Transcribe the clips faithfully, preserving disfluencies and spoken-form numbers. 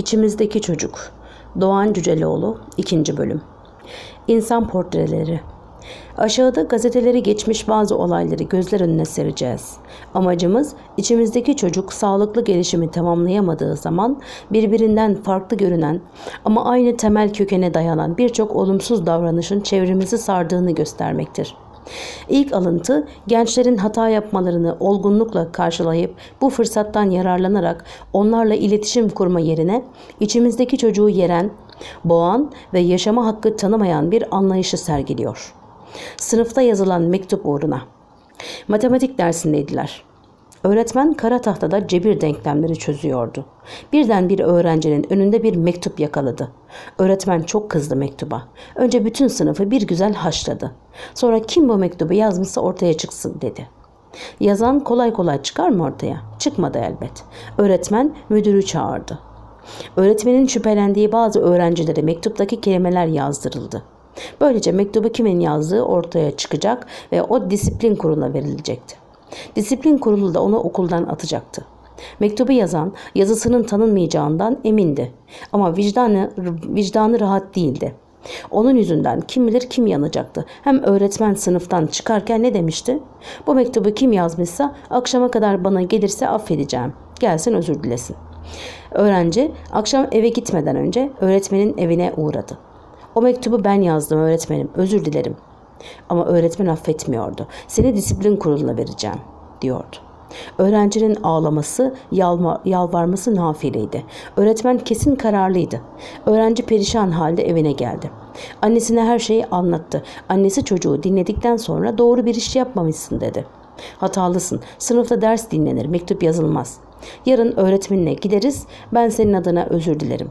İçimizdeki Çocuk. Doğan Cüceloğlu. ikinci bölüm. İnsan portreleri. Aşağıda gazeteleri geçmiş bazı olayları gözler önüne sereceğiz. Amacımız içimizdeki çocuk sağlıklı gelişimi tamamlayamadığı zaman birbirinden farklı görünen ama aynı temel kökene dayanan birçok olumsuz davranışın çevremizi sardığını göstermektir. İlk alıntı, gençlerin hata yapmalarını olgunlukla karşılayıp bu fırsattan yararlanarak onlarla iletişim kurma yerine içimizdeki çocuğu yeren, boğan ve yaşama hakkı tanımayan bir anlayışı sergiliyor. Sınıfta yazılan mektup uğruna. Matematik dersindeydiler. Öğretmen kara tahtada cebir denklemleri çözüyordu. Birden bir öğrencinin önünde bir mektup yakaladı. Öğretmen çok kızdı mektuba. Önce bütün sınıfı bir güzel haşladı. Sonra kim bu mektubu yazmışsa ortaya çıksın dedi. Yazan kolay kolay çıkar mı ortaya? Çıkmadı elbet. Öğretmen müdürü çağırdı. Öğretmenin şüphelendiği bazı öğrencilere mektuptaki kelimeler yazdırıldı. Böylece mektubu kimin yazdığı ortaya çıkacak ve o disiplin kuruluna verilecekti. Disiplin kurulu da onu okuldan atacaktı. Mektubu yazan yazısının tanınmayacağından emindi ama vicdanı, vicdanı rahat değildi. Onun yüzünden kim bilir kim yanacaktı. Hem öğretmen sınıftan çıkarken ne demişti? Bu mektubu kim yazmışsa akşama kadar bana gelirse affedeceğim. Gelsin özür dilesin. Öğrenci akşam eve gitmeden önce öğretmenin evine uğradı. O mektubu ben yazdım öğretmenim, özür dilerim. Ama öğretmen affetmiyordu. Seni disiplin kuruluna vereceğim diyordu. Öğrencinin ağlaması, yalma, yalvarması nafileydi. Öğretmen kesin kararlıydı. Öğrenci perişan halde evine geldi. Annesine her şeyi anlattı. Annesi çocuğu dinledikten sonra doğru bir iş yapmamışsın dedi. Hatalısın. Sınıfta ders dinlenir, mektup yazılmaz. Yarın öğretmenine gideriz, ben senin adına özür dilerim.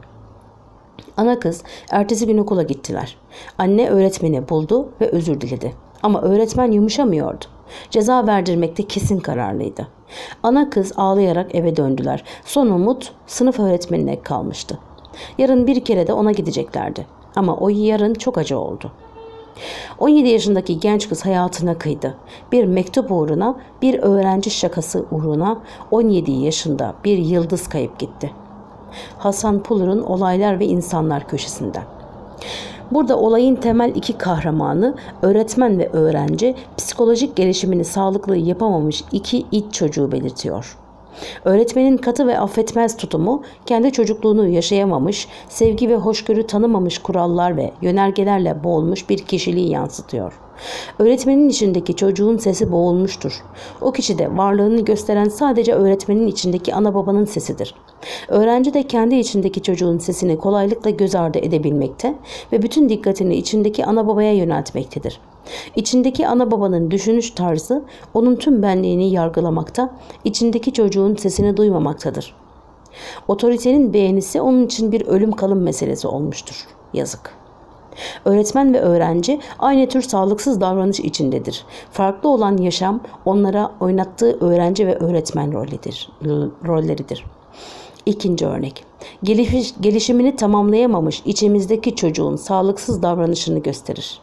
Ana kız ertesi gün okula gittiler. Anne öğretmeni buldu ve özür diledi. Ama öğretmen yumuşamıyordu. Ceza verdirmekte kesin kararlıydı. Ana kız ağlayarak eve döndüler. Son umut sınıf öğretmenine kalmıştı. Yarın bir kere de ona gideceklerdi. Ama o yarın çok acı oldu. on yedi yaşındaki genç kız hayatına kıydı. Bir mektup uğruna, bir öğrenci şakası uğruna on yedi yaşında bir yıldız kayıp gitti. Hasan Pulur'un Olaylar ve İnsanlar köşesinden. Burada olayın temel iki kahramanı öğretmen ve öğrenci psikolojik gelişimini sağlıklı yapamamış iki iç çocuğu belirtiyor. Öğretmenin katı ve affetmez tutumu kendi çocukluğunu yaşayamamış, sevgi ve hoşgörü tanımamış kurallar ve yönergelerle boğulmuş bir kişiliği yansıtıyor. Öğretmenin içindeki çocuğun sesi boğulmuştur. O kişi de varlığını gösteren sadece öğretmenin içindeki ana babanın sesidir. Öğrenci de kendi içindeki çocuğun sesini kolaylıkla göz ardı edebilmekte ve bütün dikkatini içindeki ana babaya yöneltmektedir. İçindeki ana babanın düşünüş tarzı onun tüm benliğini yargılamakta, içindeki çocuğun sesini duymamaktadır. Otoritenin beğenisi onun için bir ölüm kalım meselesi olmuştur. Yazık. Öğretmen ve öğrenci aynı tür sağlıksız davranış içindedir. Farklı olan yaşam onlara oynattığı öğrenci ve öğretmen rolüdür, rolleridir. İkinci örnek. Geliş, gelişimini tamamlayamamış içimizdeki çocuğun sağlıksız davranışını gösterir.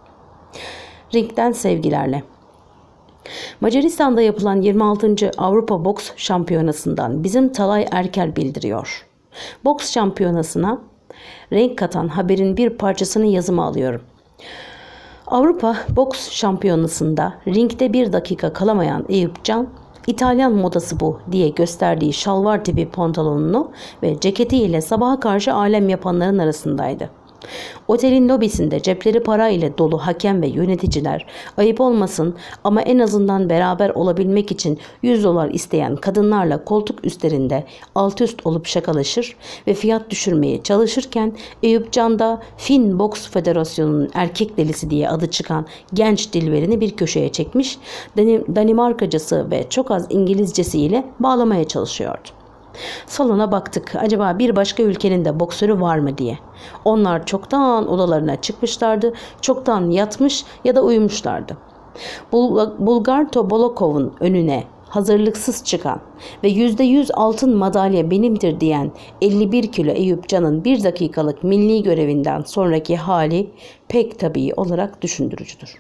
Ringden sevgilerle. Macaristan'da yapılan yirmi altıncı Avrupa Boks Şampiyonası'ndan bizim Talay Erkel bildiriyor. Boks şampiyonasına renk katan haberin bir parçasını yazıma alıyorum. Avrupa Boks Şampiyonası'nda ringde bir dakika kalamayan Eyüp Can, İtalyan modası bu diye gösterdiği şalvar tipi pantolonunu ve ceketiyle sabaha karşı alem yapanların arasındaydı. Otelin lobisinde cepleri para ile dolu hakem ve yöneticiler ayıp olmasın ama en azından beraber olabilmek için yüz dolar isteyen kadınlarla koltuk üstlerinde alt üst olup şakalaşır ve fiyat düşürmeye çalışırken Eyüp Can da Fin Boks Federasyonu'nun erkek delisi diye adı çıkan genç dilberini bir köşeye çekmiş, Danimarkacası ve çok az İngilizcesiyle bağlamaya çalışıyordu. Salona baktık. Acaba bir başka ülkenin de boksörü var mı diye. Onlar çoktan odalarına çıkmışlardı. Çoktan yatmış ya da uyumuşlardı. Bul Bulgar Tobolokov'un önüne hazırlıksız çıkan ve yüzde yüz altın madalya benimdir diyen elli bir kilo Eyüp Can'ın bir dakikalık milli görevinden sonraki hali pek tabii olarak düşündürücüdür.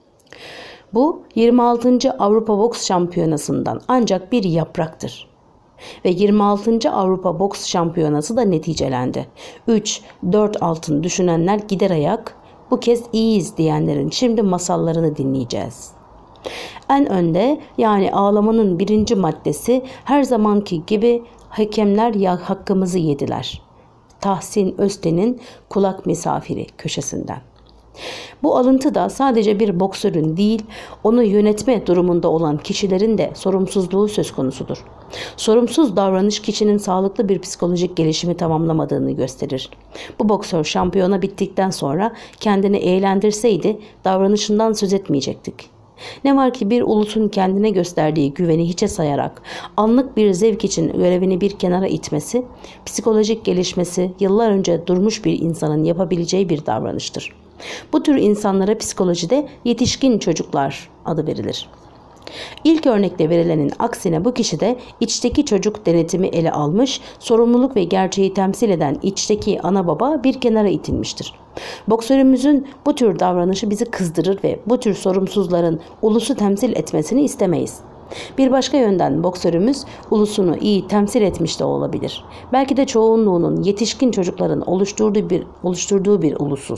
Bu yirmi altıncı Avrupa Boks Şampiyonası'ndan ancak bir yapraktır. Ve yirmi altıncı Avrupa Boks Şampiyonası da neticelendi. üç dört altın düşünenler gider ayak, bu kez iyiyiz diyenlerin şimdi masallarını dinleyeceğiz. En önde, yani ağlamanın birinci maddesi, her zamanki gibi hakemler ya hakkımızı yediler. Tahsin Özten'in Kulak Misafiri köşesinden. Bu alıntı da sadece bir boksörün değil, onu yönetme durumunda olan kişilerin de sorumsuzluğu söz konusudur. Sorumsuz davranış kişinin sağlıklı bir psikolojik gelişimi tamamlamadığını gösterir. Bu boksör şampiyona bittikten sonra kendini eğlendirseydi davranışından söz etmeyecektik. Ne var ki bir ulusun kendine gösterdiği güveni hiçe sayarak anlık bir zevk için görevini bir kenara itmesi, psikolojik gelişmesi yıllar önce durmuş bir insanın yapabileceği bir davranıştır. Bu tür insanlara psikolojide yetişkin çocuklar adı verilir. İlk örnekte verilenin aksine bu kişi de içteki çocuk denetimi ele almış, sorumluluk ve gerçeği temsil eden içteki ana baba bir kenara itilmiştir. Boksörümüzün bu tür davranışı bizi kızdırır ve bu tür sorumsuzların ulusu temsil etmesini istemeyiz. Bir başka yönden boksörümüz ulusunu iyi temsil etmiş de olabilir. Belki de çoğunluğunun yetişkin çocukların oluşturduğu bir, oluşturduğu bir ulusuz.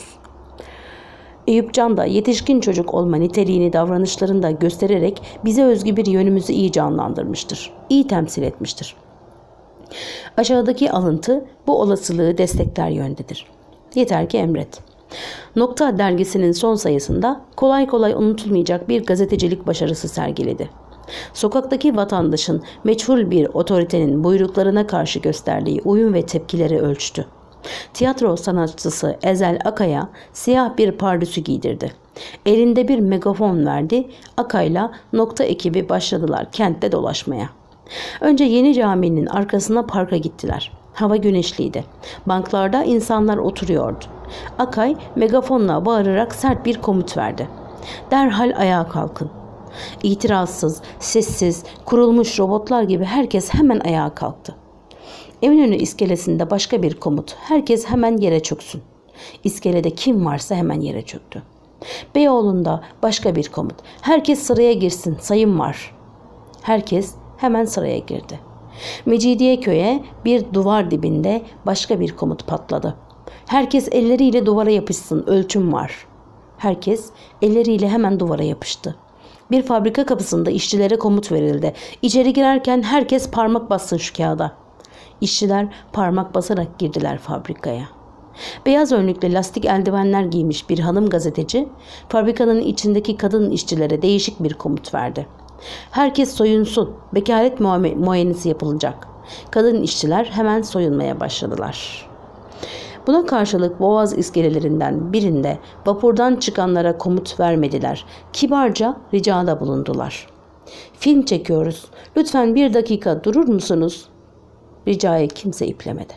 Eyüp Can da yetişkin çocuk olma niteliğini davranışlarında göstererek bize özgü bir yönümüzü iyi canlandırmıştır, iyi temsil etmiştir. Aşağıdaki alıntı bu olasılığı destekler yöndedir. Yeter ki emret. Nokta dergisinin son sayısında kolay kolay unutulmayacak bir gazetecilik başarısı sergiledi. Sokaktaki vatandaşın meçhul bir otoritenin buyruklarına karşı gösterdiği uyum ve tepkileri ölçtü. Tiyatro sanatçısı Ezel Akay'a siyah bir pardösü giydirdi. Elinde bir megafon verdi. Akay'la Nokta ekibi başladılar kentte dolaşmaya. Önce Yeni Cami'nin arkasına parka gittiler. Hava güneşliydi. Banklarda insanlar oturuyordu. Akay megafonla bağırarak sert bir komut verdi. Derhal ayağa kalkın. İtirazsız, sessiz, kurulmuş robotlar gibi herkes hemen ayağa kalktı. Eminönü iskelesinde başka bir komut. Herkes hemen yere çöksün. İskelede kim varsa hemen yere çöktü. Beyoğlu'nda başka bir komut. Herkes sıraya girsin, sayım var. Herkes hemen sıraya girdi. Mecidiyeköy'e bir duvar dibinde başka bir komut patladı. Herkes elleriyle duvara yapışsın, ölçüm var. Herkes elleriyle hemen duvara yapıştı. Bir fabrika kapısında işçilere komut verildi. İçeri girerken herkes parmak bassın şu kağıda. İşçiler parmak basarak girdiler fabrikaya. Beyaz önlüklü lastik eldivenler giymiş bir hanım gazeteci, fabrikanın içindeki kadın işçilere değişik bir komut verdi. Herkes soyunsun, bekaret muayenesi yapılacak. Kadın işçiler hemen soyunmaya başladılar. Buna karşılık Boğaz iskelelerinden birinde vapurdan çıkanlara komut vermediler. Kibarca ricada bulundular. Film çekiyoruz. Lütfen bir dakika durur musunuz? Ricayı kimse iplemedi.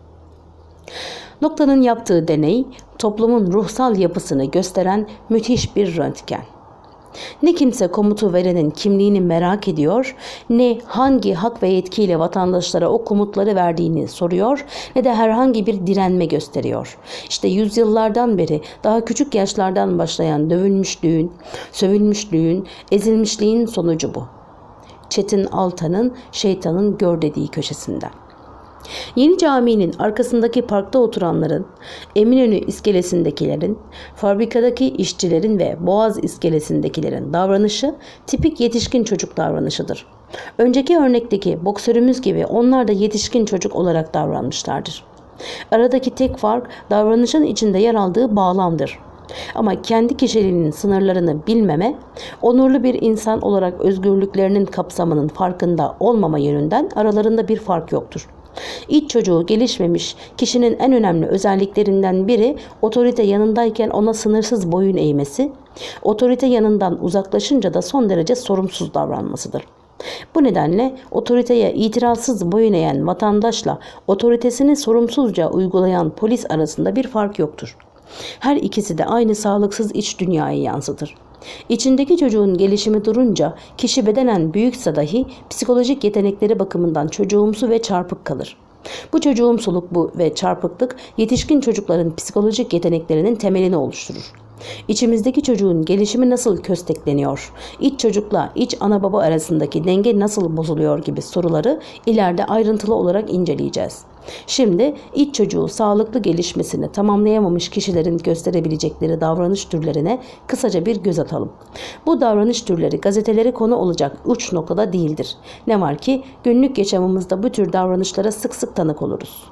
Nokta'nın yaptığı deney, toplumun ruhsal yapısını gösteren müthiş bir röntgen. Ne kimse komutu verenin kimliğini merak ediyor, ne hangi hak ve yetkiyle vatandaşlara o komutları verdiğini soruyor, ne de herhangi bir direnme gösteriyor. İşte yüzyıllardan beri daha küçük yaşlardan başlayan dövülmüşlüğün, sövülmüşlüğün, ezilmişliğin sonucu bu. Çetin Altan'ın Şeytanın Gör dediği köşesinden. Yeni Cami'nin arkasındaki parkta oturanların, Eminönü iskelesindekilerin, fabrikadaki işçilerin ve Boğaz iskelesindekilerin davranışı tipik yetişkin çocuk davranışıdır. Önceki örnekteki boksörümüz gibi onlar da yetişkin çocuk olarak davranmışlardır. Aradaki tek fark davranışın içinde yer aldığı bağlamdır. Ama kendi kişiliğinin sınırlarını bilmeme, onurlu bir insan olarak özgürlüklerinin kapsamının farkında olmama yönünden aralarında bir fark yoktur. İç çocuğu gelişmemiş kişinin en önemli özelliklerinden biri otorite yanındayken ona sınırsız boyun eğmesi, otorite yanından uzaklaşınca da son derece sorumsuz davranmasıdır. Bu nedenle otoriteye itirazsız boyun eğen vatandaşla otoritesini sorumsuzca uygulayan polis arasında bir fark yoktur. Her ikisi de aynı sağlıksız iç dünyayı yansıtır. İçindeki çocuğun gelişimi durunca kişi bedenen büyükse dahi psikolojik yetenekleri bakımından çocuğumsu ve çarpık kalır. Bu çocuğumsuluk bu ve çarpıklık yetişkin çocukların psikolojik yeteneklerinin temelini oluşturur. İçimizdeki çocuğun gelişimi nasıl köstekleniyor? İç çocukla iç ana baba arasındaki denge nasıl bozuluyor gibi soruları ileride ayrıntılı olarak inceleyeceğiz. Şimdi iç çocuğu sağlıklı gelişmesini tamamlayamamış kişilerin gösterebilecekleri davranış türlerine kısaca bir göz atalım. Bu davranış türleri gazetelere konu olacak uç noktada değildir. Ne var ki günlük yaşamımızda bu tür davranışlara sık sık tanık oluruz.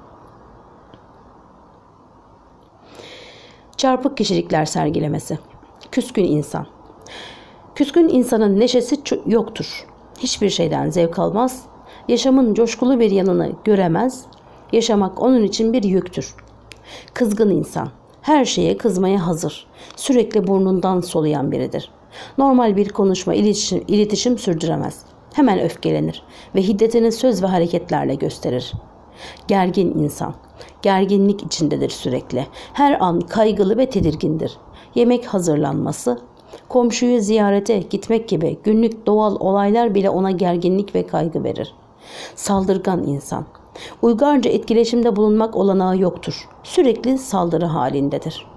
Çarpık kişilikler sergilemesi. Küskün insan. Küskün insanın neşesi yoktur. Hiçbir şeyden zevk almaz. Yaşamın coşkulu bir yanını göremez. Yaşamak onun için bir yüktür. Kızgın insan. Her şeye kızmaya hazır. Sürekli burnundan soluyan biridir. Normal bir konuşma, iletişim, iletişim sürdüremez. Hemen öfkelenir ve hiddetini söz ve hareketlerle gösterir. Gergin insan. Gerginlik içindedir sürekli. Her an kaygılı ve tedirgindir. Yemek hazırlanması, komşuyu ziyarete gitmek gibi günlük doğal olaylar bile ona gerginlik ve kaygı verir. Saldırgan insan. Uygarca etkileşimde bulunmak olanağı yoktur. Sürekli saldırı halindedir.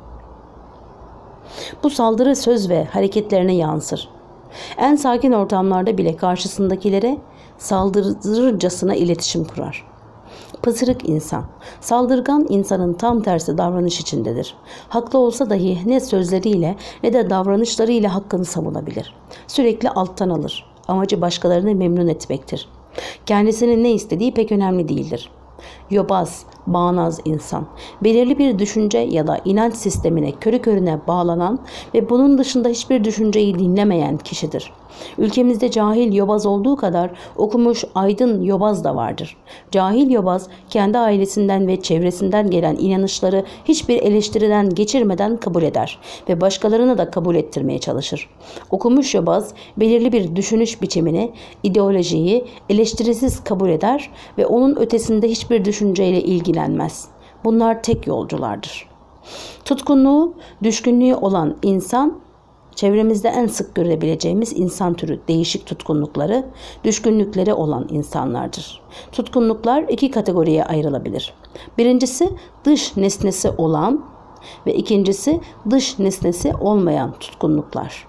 Bu saldırı söz ve hareketlerine yansır. En sakin ortamlarda bile karşısındakilere saldırırcasına iletişim kurar. Pısırık insan. Saldırgan insanın tam tersi davranış içindedir. Haklı olsa dahi ne sözleriyle ne de davranışlarıyla hakkını savunabilir. Sürekli alttan alır. Amacı başkalarını memnun etmektir. Kendisinin ne istediği pek önemli değildir. Yobaz, bağnaz insan, belirli bir düşünce ya da inanç sistemine körü körüne bağlanan ve bunun dışında hiçbir düşünceyi dinlemeyen kişidir. Ülkemizde cahil yobaz olduğu kadar okumuş aydın yobaz da vardır. Cahil yobaz kendi ailesinden ve çevresinden gelen inanışları hiçbir eleştiriden geçirmeden kabul eder ve başkalarını da kabul ettirmeye çalışır. Okumuş yobaz belirli bir düşünüş biçimini, ideolojiyi eleştirisiz kabul eder ve onun ötesinde hiçbir düşünceyle ilgilenmez. Bunlar tek yolculardır. Tutkunluğu, düşkünlüğü olan insan, çevremizde en sık görebileceğimiz insan türü değişik tutkunlukları, düşkünlükleri olan insanlardır. Tutkunluklar iki kategoriye ayrılabilir. Birincisi dış nesnesi olan ve ikincisi dış nesnesi olmayan tutkunluklar.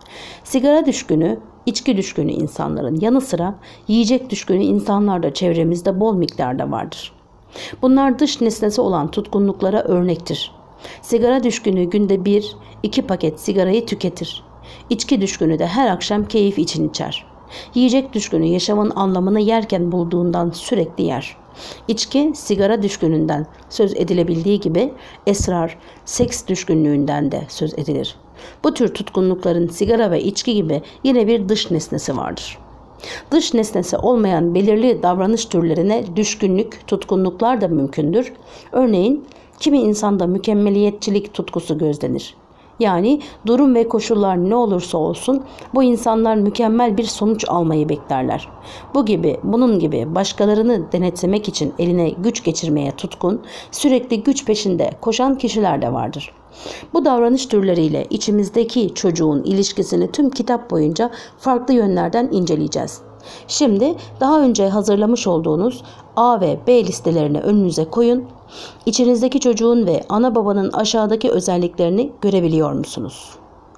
Sigara düşkünü, içki düşkünü insanların yanı sıra yiyecek düşkünü insanlar da çevremizde bol miktarda vardır. Bunlar dış nesnesi olan tutkunluklara örnektir. Sigara düşkünü günde bir, iki paket sigarayı tüketir. İçki düşkünü de her akşam keyif için içer. Yiyecek düşkünü yaşamın anlamını yerken bulduğundan sürekli yer. İçki, sigara düşkününden söz edilebildiği gibi esrar, seks düşkünlüğünden de söz edilir. Bu tür tutkunlukların sigara ve içki gibi yine bir dış nesnesi vardır. Dış nesnesi olmayan belirli davranış türlerine düşkünlük, tutkunluklar da mümkündür. Örneğin kimi insanda mükemmeliyetçilik tutkusu gözlenir. Yani durum ve koşullar ne olursa olsun bu insanlar mükemmel bir sonuç almayı beklerler. Bu gibi, bunun gibi başkalarını denetlemek için eline güç geçirmeye tutkun, sürekli güç peşinde koşan kişiler de vardır. Bu davranış türleriyle içimizdeki çocuğun ilişkisini tüm kitap boyunca farklı yönlerden inceleyeceğiz. Şimdi daha önce hazırlamış olduğunuz A ve B listelerini önünüze koyun. İçinizdeki çocuğun ve ana babanın aşağıdaki özelliklerini görebiliyor musunuz?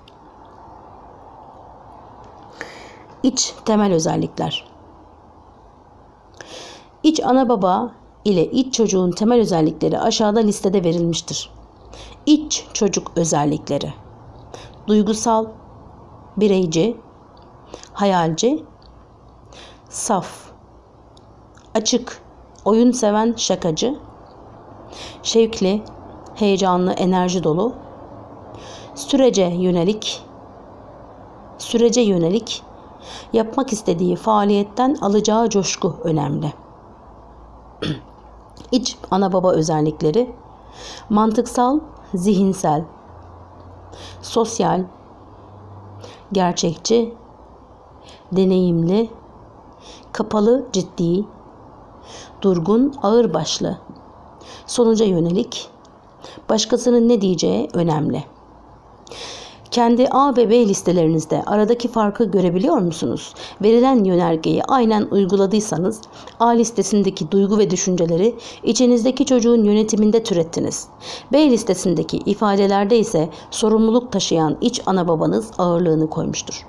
İç temel özellikler. İç ana baba ile iç çocuğun temel özellikleri aşağıda listede verilmiştir. İç çocuk özellikleri: duygusal, bireyci, hayalci, saf, açık, oyun seven şakacı, şevkli, heyecanlı, enerji dolu, sürece yönelik, sürece yönelik, yapmak istediği faaliyetten alacağı coşku önemli. İç ana baba özellikleri: mantıksal, zihinsel, sosyal, gerçekçi, deneyimli, kapalı, ciddi, durgun, ağırbaşlı, sonuca yönelik, başkasının ne diyeceği önemli. Kendi A ve B listelerinizde aradaki farkı görebiliyor musunuz? Verilen yönergeyi aynen uyguladıysanız A listesindeki duygu ve düşünceleri içinizdeki çocuğun yönetiminde türettiniz. B listesindeki ifadelerde ise sorumluluk taşıyan iç ana babanız ağırlığını koymuştur.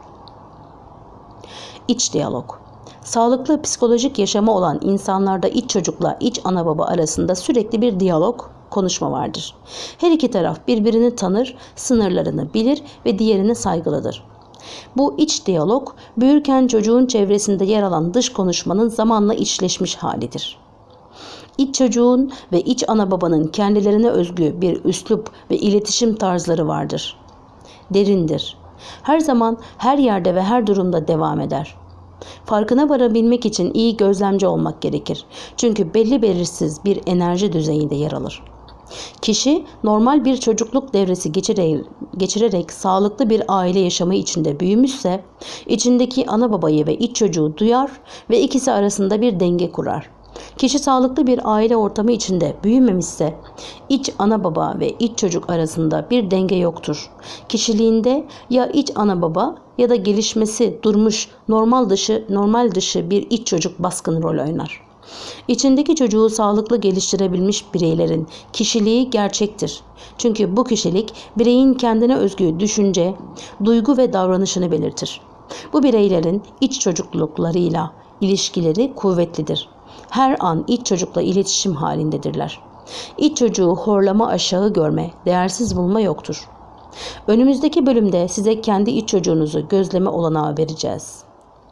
İç diyalog. Sağlıklı psikolojik yaşamı olan insanlarda iç çocukla iç ana baba arasında sürekli bir diyalog, konuşma vardır. Her iki taraf birbirini tanır, sınırlarını bilir ve diğerine saygılıdır. Bu iç diyalog, büyürken çocuğun çevresinde yer alan dış konuşmanın zamanla içleşmiş halidir. İç çocuğun ve iç ana babanın kendilerine özgü bir üslup ve iletişim tarzları vardır. Derindir. Her zaman, her yerde ve her durumda devam eder. Farkına varabilmek için iyi gözlemci olmak gerekir. Çünkü belli belirsiz bir enerji düzeyinde yer alır. Kişi normal bir çocukluk devresi geçirerek, geçirerek sağlıklı bir aile yaşamı içinde büyümüşse, içindeki ana babayı ve iç çocuğu duyar ve ikisi arasında bir denge kurar. Kişi sağlıklı bir aile ortamı içinde büyümemişse, iç ana baba ve iç çocuk arasında bir denge yoktur. Kişiliğinde ya iç ana baba ya da gelişmesi durmuş normal dışı normal dışı bir iç çocuk baskın rol oynar. İçindeki çocuğu sağlıklı geliştirebilmiş bireylerin kişiliği gerçektir. Çünkü bu kişilik bireyin kendine özgü düşünce, duygu ve davranışını belirtir. Bu bireylerin iç çocukluklarıyla ilişkileri kuvvetlidir. Her an iç çocukla iletişim halindedirler. İç çocuğu horlama, aşağı görme, değersiz bulma yoktur. Önümüzdeki bölümde size kendi iç çocuğunuzu gözleme olanağı vereceğiz.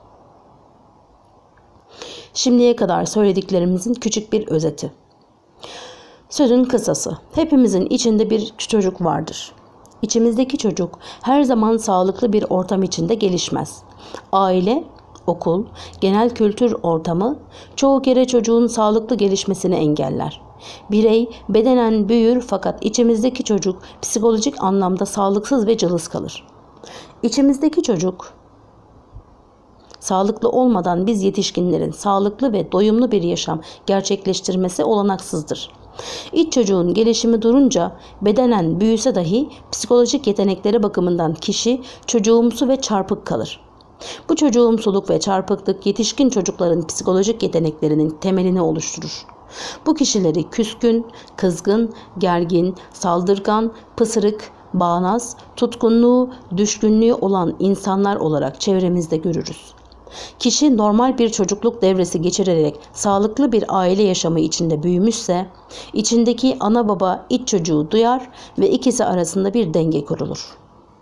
Şimdiye kadar söylediklerimizin küçük bir özeti. Sözün kısası. Hepimizin içinde bir çocuk vardır. İçimizdeki çocuk her zaman sağlıklı bir ortam içinde gelişmez. Aile, okul, genel kültür ortamı çoğu kere çocuğun sağlıklı gelişmesini engeller. Birey bedenen büyür fakat içimizdeki çocuk psikolojik anlamda sağlıksız ve cılız kalır. İçimizdeki çocuk sağlıklı olmadan biz yetişkinlerin sağlıklı ve doyumlu bir yaşam gerçekleştirmesi olanaksızdır. İç çocuğun gelişimi durunca bedenen büyüse dahi psikolojik yetenekleri bakımından kişi çocuğumsu ve çarpık kalır. Bu çocuğumsuluk ve çarpıklık yetişkin çocukların psikolojik yeteneklerinin temelini oluşturur. Bu kişileri küskün, kızgın, gergin, saldırgan, pısırık, bağnaz, tutkunluğu, düşkünlüğü olan insanlar olarak çevremizde görürüz. Kişi normal bir çocukluk devresi geçirerek sağlıklı bir aile yaşamı içinde büyümüşse, içindeki ana baba iç çocuğu duyar ve ikisi arasında bir denge kurulur.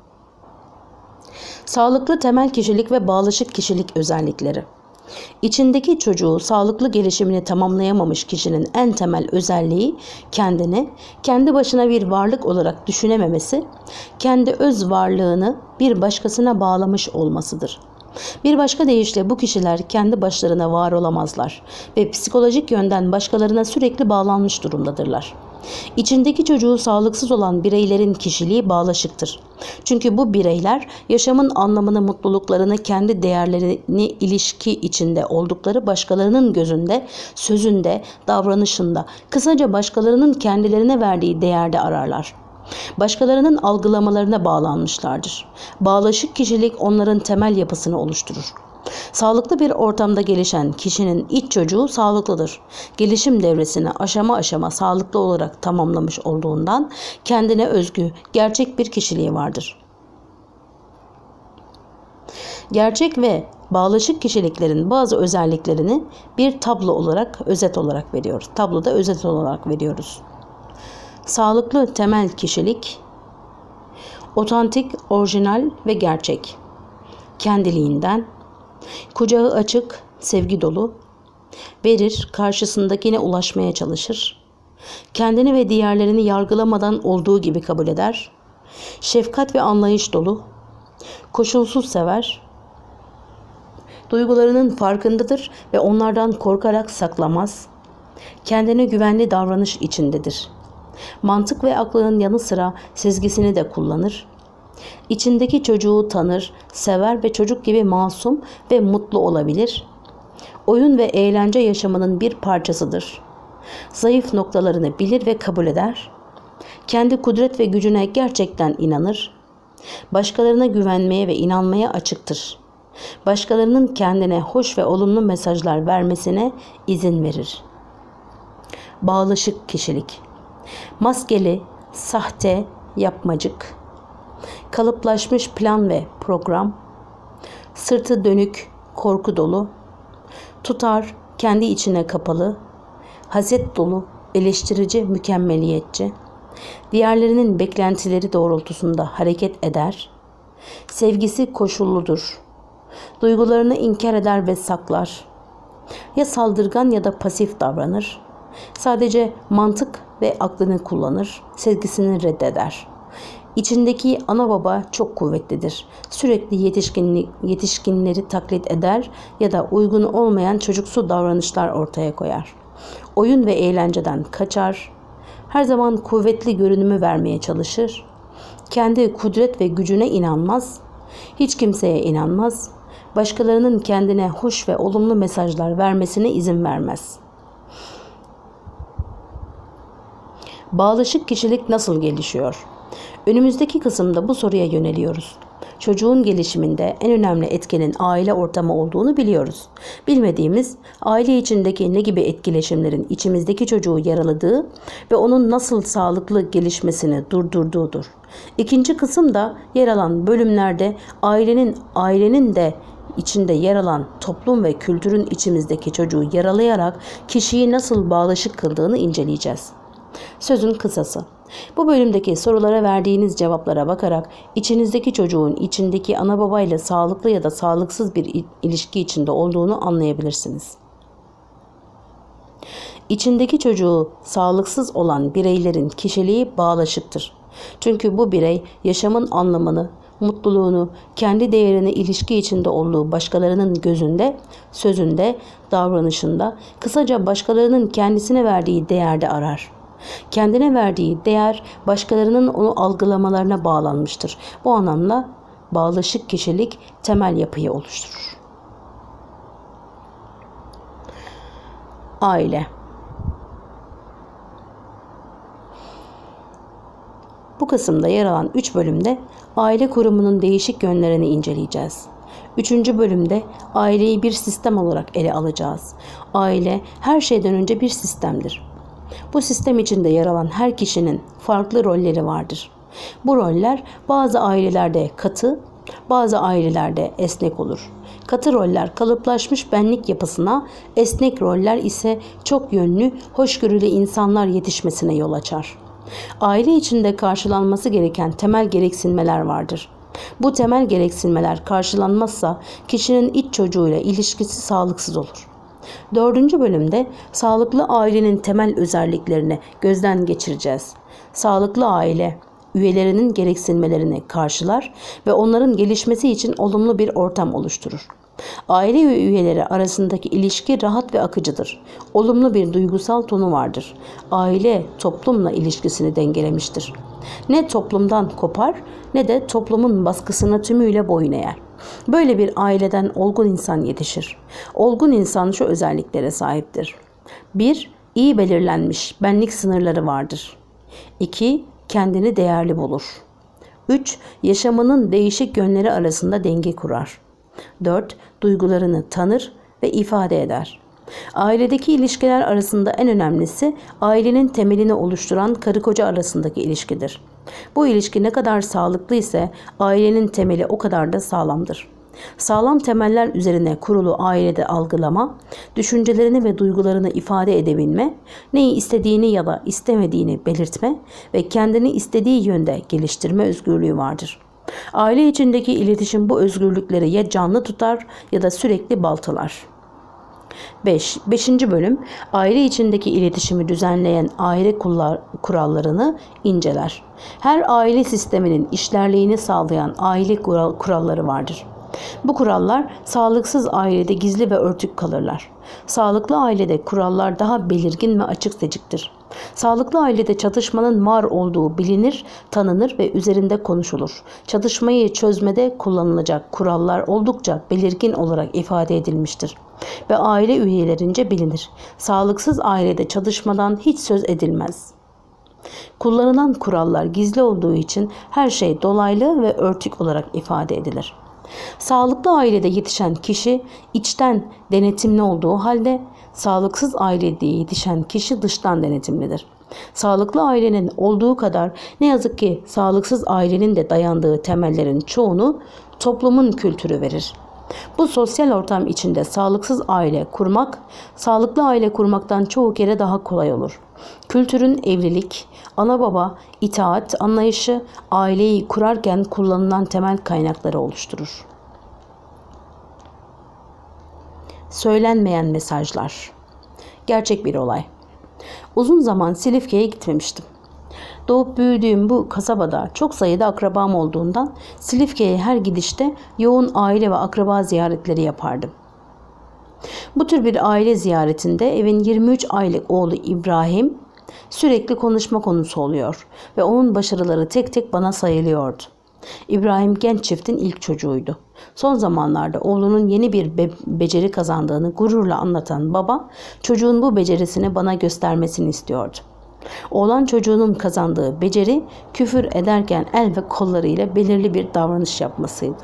Sağlıklı temel kişilik ve bağlaşık kişilik özellikleri. İçindeki çocuğu sağlıklı gelişimini tamamlayamamış kişinin en temel özelliği kendini kendi başına bir varlık olarak düşünememesi, kendi öz varlığını bir başkasına bağlamış olmasıdır. Bir başka deyişle bu kişiler kendi başlarına var olamazlar ve psikolojik yönden başkalarına sürekli bağlanmış durumdadırlar. İçindeki çocuğu sağlıksız olan bireylerin kişiliği bağlaşıktır. Çünkü bu bireyler yaşamın anlamını, mutluluklarını, kendi değerlerini ilişki içinde oldukları başkalarının gözünde, sözünde, davranışında, kısaca başkalarının kendilerine verdiği değerde ararlar. Başkalarının algılamalarına bağlanmışlardır. Bağlaşık kişilik onların temel yapısını oluşturur. Sağlıklı bir ortamda gelişen kişinin iç çocuğu sağlıklıdır. Gelişim devresini aşama aşama sağlıklı olarak tamamlamış olduğundan kendine özgü, gerçek bir kişiliği vardır. Gerçek ve bağlaşık kişiliklerin bazı özelliklerini bir tablo olarak, özet olarak veriyoruz. Tabloda özet olarak veriyoruz. Sağlıklı temel kişilik, otantik, orijinal ve gerçek. Kendiliğinden, kucağı açık, sevgi dolu, verir, karşısındakine ulaşmaya çalışır, kendini ve diğerlerini yargılamadan olduğu gibi kabul eder, şefkat ve anlayış dolu, koşulsuz sever, duygularının farkındadır ve onlardan korkarak saklamaz, kendine güvenli davranış içindedir. Mantık ve aklının yanı sıra sezgisini de kullanır. İçindeki çocuğu tanır, sever ve çocuk gibi masum ve mutlu olabilir. Oyun ve eğlence yaşamının bir parçasıdır. Zayıf noktalarını bilir ve kabul eder. Kendi kudret ve gücüne gerçekten inanır. Başkalarına güvenmeye ve inanmaya açıktır. Başkalarının kendine hoş ve olumlu mesajlar vermesine izin verir. Bağlaşık kişilik. Maskeli, sahte, yapmacık. Kalıplaşmış plan ve program. Sırtı dönük, korku dolu. Tutar, kendi içine kapalı. Haset dolu, eleştirici, mükemmeliyetçi. Diğerlerinin beklentileri doğrultusunda hareket eder. Sevgisi koşulludur. Duygularını inkar eder ve saklar. Ya saldırgan ya da pasif davranır. Sadece mantık ve aklını kullanır. Sevgisini reddeder. İçindeki ana baba çok kuvvetlidir. Sürekli yetişkinli, yetişkinleri taklit eder ya da uygun olmayan çocuksu davranışlar ortaya koyar. Oyun ve eğlenceden kaçar. Her zaman kuvvetli görünümü vermeye çalışır. Kendi kudret ve gücüne inanmaz. Hiç kimseye inanmaz. Başkalarının kendine hoş ve olumlu mesajlar vermesine izin vermez. Bağlaşık kişilik nasıl gelişiyor? Önümüzdeki kısımda bu soruya yöneliyoruz. Çocuğun gelişiminde en önemli etkenin aile ortamı olduğunu biliyoruz. Bilmediğimiz, aile içindeki ne gibi etkileşimlerin içimizdeki çocuğu yaraladığı ve onun nasıl sağlıklı gelişmesini durdurduğudur. İkinci kısımda yer alan bölümlerde ailenin ailenin de içinde yer alan toplum ve kültürün içimizdeki çocuğu yaralayarak kişiyi nasıl bağlaşık kıldığını inceleyeceğiz. Sözün kısası. Bu bölümdeki sorulara verdiğiniz cevaplara bakarak içinizdeki çocuğun içindeki ana babayla sağlıklı ya da sağlıksız bir ilişki içinde olduğunu anlayabilirsiniz. İçindeki çocuğu sağlıksız olan bireylerin kişiliği bağlaşıktır. Çünkü bu birey yaşamın anlamını, mutluluğunu, kendi değerini ilişki içinde olduğu başkalarının gözünde, sözünde, davranışında, kısaca başkalarının kendisine verdiği değerde arar. Kendine verdiği değer başkalarının onu algılamalarına bağlanmıştır. Bu anlamda bağlaşık kişilik temel yapıyı oluşturur. Aile. Bu kısımda yer alan üç bölümde aile kurumunun değişik yönlerini inceleyeceğiz. Üçüncü bölümde aileyi bir sistem olarak ele alacağız. Aile her şeyden önce bir sistemdir. Bu sistem içinde yer alan her kişinin farklı rolleri vardır. Bu roller bazı ailelerde katı, bazı ailelerde esnek olur. Katı roller kalıplaşmış benlik yapısına, esnek roller ise çok yönlü, hoşgörülü insanlar yetişmesine yol açar. Aile içinde karşılanması gereken temel gereksinmeler vardır. Bu temel gereksinmeler karşılanmazsa kişinin iç çocuğuyla ilişkisi sağlıksız olur. Dördüncü bölümde sağlıklı ailenin temel özelliklerini gözden geçireceğiz. Sağlıklı aile üyelerinin gereksinmelerini karşılar ve onların gelişmesi için olumlu bir ortam oluşturur. Aile üyeleri arasındaki ilişki rahat ve akıcıdır. Olumlu bir duygusal tonu vardır. Aile toplumla ilişkisini dengelemiştir. Ne toplumdan kopar ne de toplumun baskısına tümüyle boyun eğer. Böyle bir aileden olgun insan yetişir. Olgun insan şu özelliklere sahiptir. bir İyi belirlenmiş benlik sınırları vardır. iki Kendini değerli bulur. üç Yaşamının değişik yönleri arasında denge kurar. dört Duygularını tanır ve ifade eder. Ailedeki ilişkiler arasında en önemlisi ailenin temelini oluşturan karı koca arasındaki ilişkidir. Bu ilişki ne kadar sağlıklı ise ailenin temeli o kadar da sağlamdır. Sağlam temeller üzerine kurulu ailede algılama, düşüncelerini ve duygularını ifade edebilme, neyi istediğini ya da istemediğini belirtme ve kendini istediği yönde geliştirme özgürlüğü vardır. Aile içindeki iletişim bu özgürlükleri ya canlı tutar ya da sürekli baltalar. beş. beşinci bölüm aile içindeki iletişimi düzenleyen aile kurallarını inceler. Her aile sisteminin işlerliğini sağlayan aile kuralları vardır. Bu kurallar sağlıksız ailede gizli ve örtük kalırlar. Sağlıklı ailede kurallar daha belirgin ve açık seçiktir. Sağlıklı ailede çatışmanın var olduğu bilinir, tanınır ve üzerinde konuşulur. Çatışmayı çözmede kullanılacak kurallar oldukça belirgin olarak ifade edilmiştir ve aile üyelerince bilinir. Sağlıksız ailede çatışmadan hiç söz edilmez. Kullanılan kurallar gizli olduğu için her şey dolaylı ve örtük olarak ifade edilir. Sağlıklı ailede yetişen kişi içten denetimli olduğu halde sağlıksız ailede yetişen kişi dıştan denetimlidir. Sağlıklı ailenin olduğu kadar ne yazık ki sağlıksız ailenin de dayandığı temellerin çoğunu toplumun kültürü verir. Bu sosyal ortam içinde sağlıksız aile kurmak, sağlıklı aile kurmaktan çoğu kere daha kolay olur. Kültürün evlilik, ana baba, itaat anlayışı aileyi kurarken kullanılan temel kaynakları oluşturur. Söylenmeyen mesajlar. Gerçek bir olay. Uzun zaman Silifke'ye gitmemiştim. Doğup büyüdüğüm bu kasabada çok sayıda akrabam olduğundan Silifke'ye her gidişte yoğun aile ve akraba ziyaretleri yapardım. Bu tür bir aile ziyaretinde evin yirmi üç aylık oğlu İbrahim sürekli konuşma konusu oluyor ve onun başarıları tek tek bana sayılıyordu. İbrahim genç çiftin ilk çocuğuydu. Son zamanlarda oğlunun yeni bir be- beceri kazandığını gururla anlatan baba, çocuğun bu becerisini bana göstermesini istiyordu. Oğlan çocuğunun kazandığı beceri küfür ederken el ve kollarıyla belirli bir davranış yapmasıydı.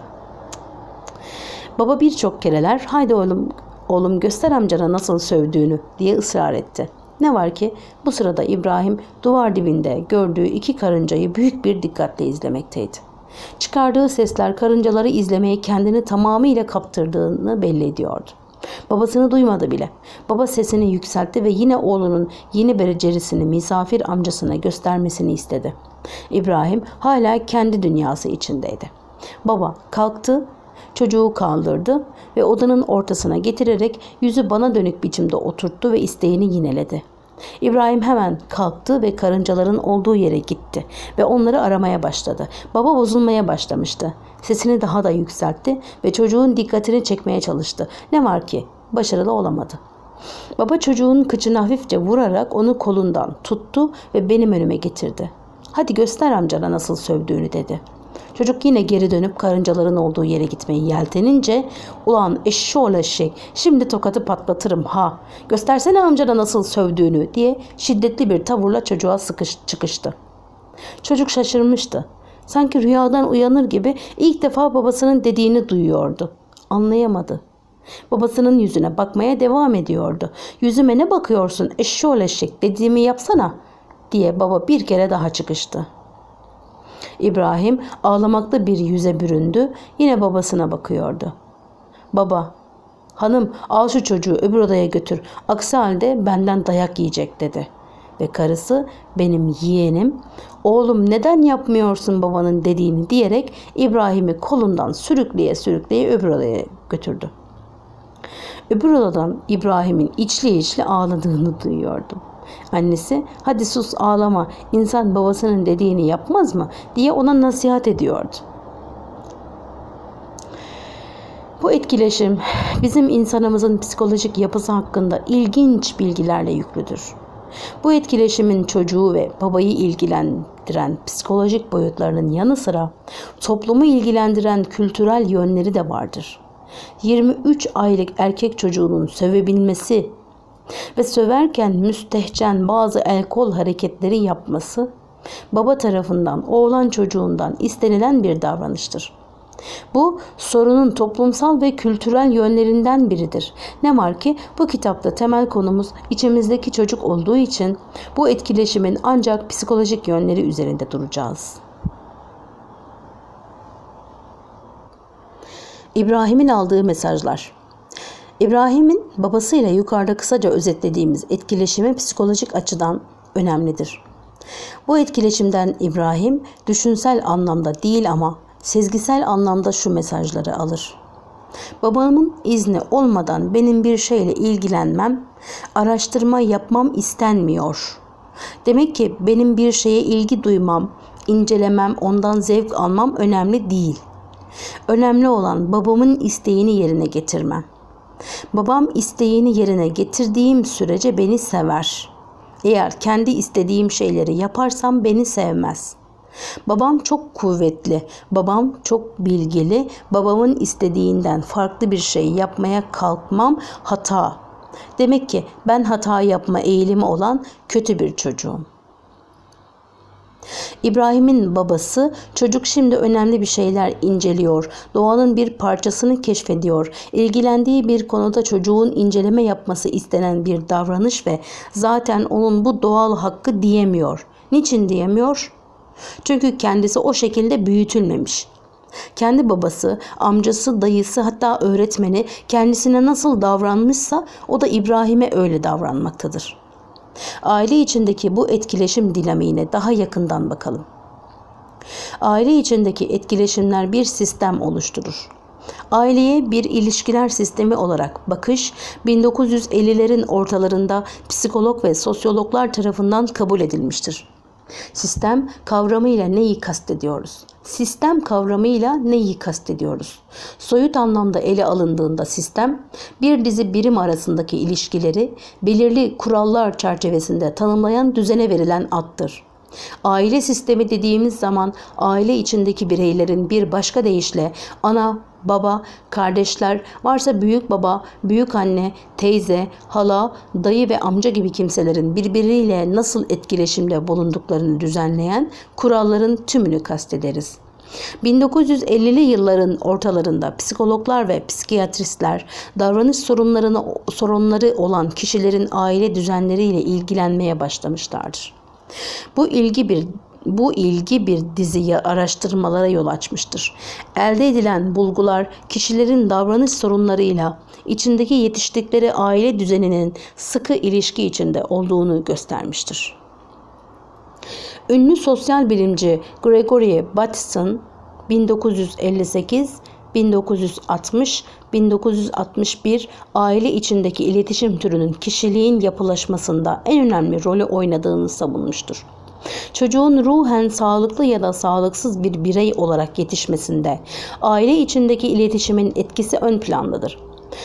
Baba birçok kereler haydi oğlum, oğlum göster amcana nasıl sövdüğünü diye ısrar etti. Ne var ki bu sırada İbrahim duvar dibinde gördüğü iki karıncayı büyük bir dikkatle izlemekteydi. Çıkardığı sesler karıncaları izlemeye kendini tamamıyla kaptırdığını belli ediyordu. Babasını duymadı bile. Baba sesini yükseltti ve yine oğlunun yeni becerisini misafir amcasına göstermesini istedi. İbrahim hala kendi dünyası içindeydi. Baba kalktı, çocuğu kaldırdı ve odanın ortasına getirerek yüzü bana dönük biçimde oturttu ve isteğini yineledi. İbrahim hemen kalktı ve karıncaların olduğu yere gitti ve onları aramaya başladı. Baba bozulmaya başlamıştı. Sesini daha da yükseltti ve çocuğun dikkatini çekmeye çalıştı. Ne var ki başarılı olamadı. Baba çocuğun kıçını hafifçe vurarak onu kolundan tuttu ve benim önüme getirdi. "Hadi göster amcana nasıl sövdüğünü," dedi. Çocuk yine geri dönüp karıncaların olduğu yere gitmeyi yeltenince "Ulan eşşoğlu eşek, şimdi tokatı patlatırım ha, göstersene amcana nasıl sövdüğünü," diye şiddetli bir tavırla çocuğa sıkış, çıkıştı. Çocuk şaşırmıştı. Sanki rüyadan uyanır gibi ilk defa babasının dediğini duyuyordu. Anlayamadı. Babasının yüzüne bakmaya devam ediyordu. "Yüzüme ne bakıyorsun eşşoğlu eşek, dediğimi yapsana," diye baba bir kere daha çıkıştı. İbrahim ağlamaklı bir yüze büründü. Yine babasına bakıyordu. "Baba, hanım al şu çocuğu öbür odaya götür. Aksi halde benden dayak yiyecek," dedi. Ve karısı "Benim yeğenim, oğlum neden yapmıyorsun babanın dediğini," diyerek İbrahim'i kolundan sürükleye sürükleye öbür odaya götürdü. Öbür odadan İbrahim'in içli içli ağladığını duyuyordum. Annesi "Hadi sus ağlama, insan babasının dediğini yapmaz mı?" diye ona nasihat ediyordu. Bu etkileşim bizim insanımızın psikolojik yapısı hakkında ilginç bilgilerle yüklüdür. Bu etkileşimin çocuğu ve babayı ilgilendiren psikolojik boyutlarının yanı sıra toplumu ilgilendiren kültürel yönleri de vardır. yirmi üç aylık erkek çocuğunun sövebilmesi ve söverken müstehcen bazı el kol hareketleri yapması baba tarafından oğlan çocuğundan istenilen bir davranıştır. Bu sorunun toplumsal ve kültürel yönlerinden biridir. Ne var ki bu kitapta temel konumuz içimizdeki çocuk olduğu için bu etkileşimin ancak psikolojik yönleri üzerinde duracağız. İbrahim'in aldığı mesajlar. İbrahim'in babasıyla yukarıda kısaca özetlediğimiz etkileşimi psikolojik açıdan önemlidir. Bu etkileşimden İbrahim düşünsel anlamda değil ama sezgisel anlamda şu mesajları alır. Babamın izni olmadan benim bir şeyle ilgilenmem, araştırma yapmam istenmiyor. Demek ki benim bir şeye ilgi duymam, incelemem, ondan zevk almam önemli değil. Önemli olan babamın isteğini yerine getirmem. Babam isteğini yerine getirdiğim sürece beni sever. Eğer kendi istediğim şeyleri yaparsam beni sevmez. Babam çok kuvvetli, babam çok bilgili, babamın istediğinden farklı bir şey yapmaya kalkmam hata. Demek ki ben hata yapma eğilimi olan kötü bir çocuğum. İbrahim'in babası, çocuk şimdi önemli bir şeyler inceliyor, doğanın bir parçasını keşfediyor, ilgilendiği bir konuda çocuğun inceleme yapması istenen bir davranış ve zaten onun bu doğal hakkı diyemiyor. Niçin diyemiyor? Çünkü kendisi o şekilde büyütülmemiş. Kendi babası, amcası, dayısı, hatta öğretmeni kendisine nasıl davranmışsa o da İbrahim'e öyle davranmaktadır. Aile içindeki bu etkileşim dinamiğine daha yakından bakalım. Aile içindeki etkileşimler bir sistem oluşturur. Aileye bir ilişkiler sistemi olarak bakış, bin dokuz yüz ellilerin ortalarında psikolog ve sosyologlar tarafından kabul edilmiştir. Sistem kavramıyla neyi kastediyoruz? Sistem kavramıyla neyi kastediyoruz? Soyut anlamda ele alındığında sistem, bir dizi birim arasındaki ilişkileri belirli kurallar çerçevesinde tanımlayan düzene verilen addır. Aile sistemi dediğimiz zaman aile içindeki bireylerin bir başka deyişle ana, baba, kardeşler, varsa büyük baba, büyük anne, teyze, hala, dayı ve amca gibi kimselerin birbiriyle nasıl etkileşimde bulunduklarını düzenleyen kuralların tümünü kastederiz. bin dokuz yüz ellili yılların ortalarında psikologlar ve psikiyatristler davranış sorunlarını, sorunları olan kişilerin aile düzenleriyle ilgilenmeye başlamışlardır. Bu ilgi bir Bu ilgi bir dizi araştırmalara yol açmıştır. Elde edilen bulgular kişilerin davranış sorunlarıyla içindeki yetiştikleri aile düzeninin sıkı ilişki içinde olduğunu göstermiştir. Ünlü sosyal bilimci Gregory Bateson bin dokuz yüz elli sekiz bin dokuz yüz altmış bin dokuz yüz altmış bir aile içindeki iletişim türünün kişiliğin yapılaşmasında en önemli rolü oynadığını savunmuştur. Çocuğun ruhen sağlıklı ya da sağlıksız bir birey olarak yetişmesinde aile içindeki iletişimin etkisi ön plandadır.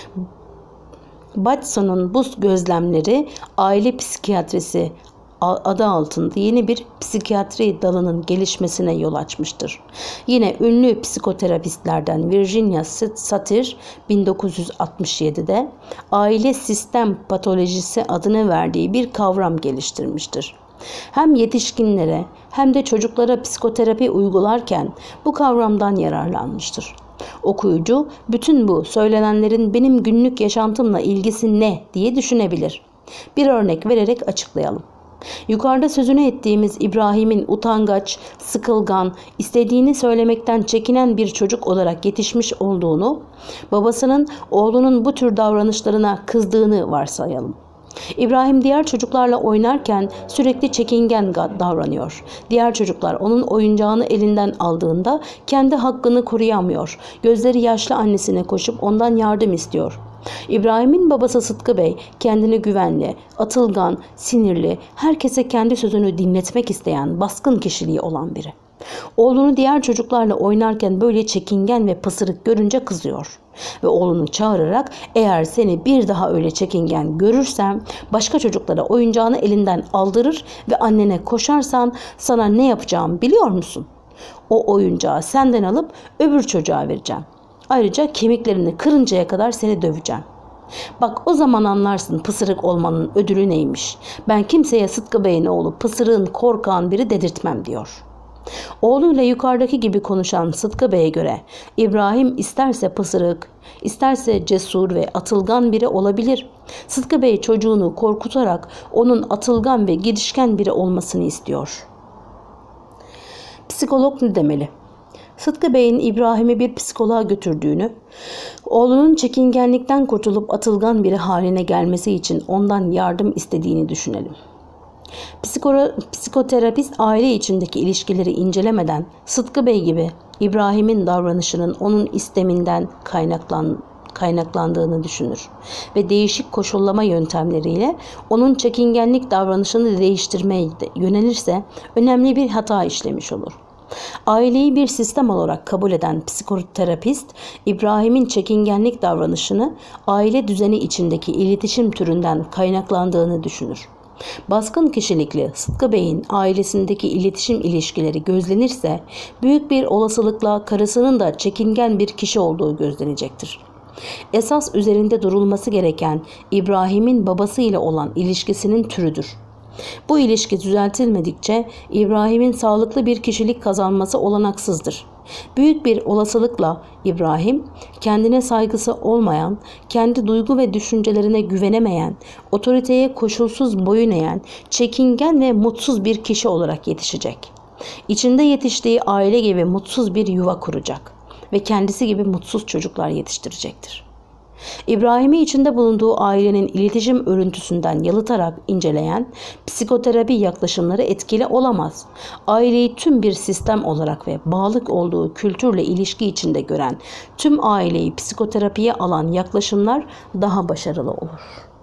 Bateson'un bu gözlemleri aile psikiyatrisi adı altında yeni bir psikiyatri dalının gelişmesine yol açmıştır. Yine ünlü psikoterapistlerden Virginia Satir bin dokuz yüz altmış yedide aile sistem patolojisi adını verdiği bir kavram geliştirmiştir. Hem yetişkinlere hem de çocuklara psikoterapi uygularken bu kavramdan yararlanmıştır. Okuyucu bütün bu söylenenlerin benim günlük yaşantımla ilgisi ne diye düşünebilir. Bir örnek vererek açıklayalım. Yukarıda sözünü ettiğimiz İbrahim'in utangaç, sıkılgan, istediğini söylemekten çekinen bir çocuk olarak yetişmiş olduğunu, babasının oğlunun bu tür davranışlarına kızdığını varsayalım. İbrahim diğer çocuklarla oynarken sürekli çekingen davranıyor. Diğer çocuklar onun oyuncağını elinden aldığında kendi hakkını koruyamıyor. Gözleri yaşlı annesine koşup ondan yardım istiyor. İbrahim'in babası Sıtkı Bey kendini güvenli, atılgan, sinirli, herkese kendi sözünü dinletmek isteyen baskın kişiliği olan biri. Oğlunu diğer çocuklarla oynarken böyle çekingen ve pısırık görünce kızıyor. Ve oğlunu çağırarak eğer seni bir daha öyle çekingen görürsem başka çocuklara oyuncağını elinden aldırır ve annene koşarsan sana ne yapacağımı biliyor musun? O oyuncağı senden alıp öbür çocuğa vereceğim. Ayrıca kemiklerini kırıncaya kadar seni döveceğim. Bak o zaman anlarsın pısırık olmanın ödülü neymiş. Ben kimseye Sıtkı Bey'in oğlu pısırığın korkağın biri dedirtmem diyor. Oğluyla yukarıdaki gibi konuşan Sıtkı Bey'e göre İbrahim isterse pısırık, isterse cesur ve atılgan biri olabilir. Sıtkı Bey çocuğunu korkutarak onun atılgan ve girişken biri olmasını istiyor. Psikolog ne demeli? Sıtkı Bey'in İbrahim'i bir psikoloğa götürdüğünü, oğlunun çekingenlikten kurtulup atılgan biri haline gelmesi için ondan yardım istediğini düşünelim. Psikolo- psikoterapist aile içindeki ilişkileri incelemeden Sıtkı Bey gibi İbrahim'in davranışının onun isteminden kaynaklan kaynaklandığını düşünür ve değişik koşullama yöntemleriyle onun çekingenlik davranışını değiştirmeye yönelirse önemli bir hata işlemiş olur. Aileyi bir sistem olarak kabul eden psikoterapist, İbrahim'in çekingenlik davranışını aile düzeni içindeki iletişim türünden kaynaklandığını düşünür. Baskın kişilikli Sıtkı Bey'in ailesindeki iletişim ilişkileri gözlenirse büyük bir olasılıkla karısının da çekingen bir kişi olduğu gözlenecektir. Esas üzerinde durulması gereken İbrahim'in babası ile olan ilişkisinin türüdür. Bu ilişki düzeltilmedikçe İbrahim'in sağlıklı bir kişilik kazanması olanaksızdır. Büyük bir olasılıkla İbrahim, kendine saygısı olmayan, kendi duygu ve düşüncelerine güvenemeyen, otoriteye koşulsuz boyun eğen, çekingen ve mutsuz bir kişi olarak yetişecek. İçinde yetiştiği aile gibi mutsuz bir yuva kuracak ve kendisi gibi mutsuz çocuklar yetiştirecektir. İbrahim'i içinde bulunduğu ailenin iletişim örüntüsünden yalıtarak inceleyen psikoterapi yaklaşımları etkili olamaz. Aileyi tüm bir sistem olarak ve bağlı olduğu kültürle ilişki içinde gören, tüm aileyi psikoterapiye alan yaklaşımlar daha başarılı olur.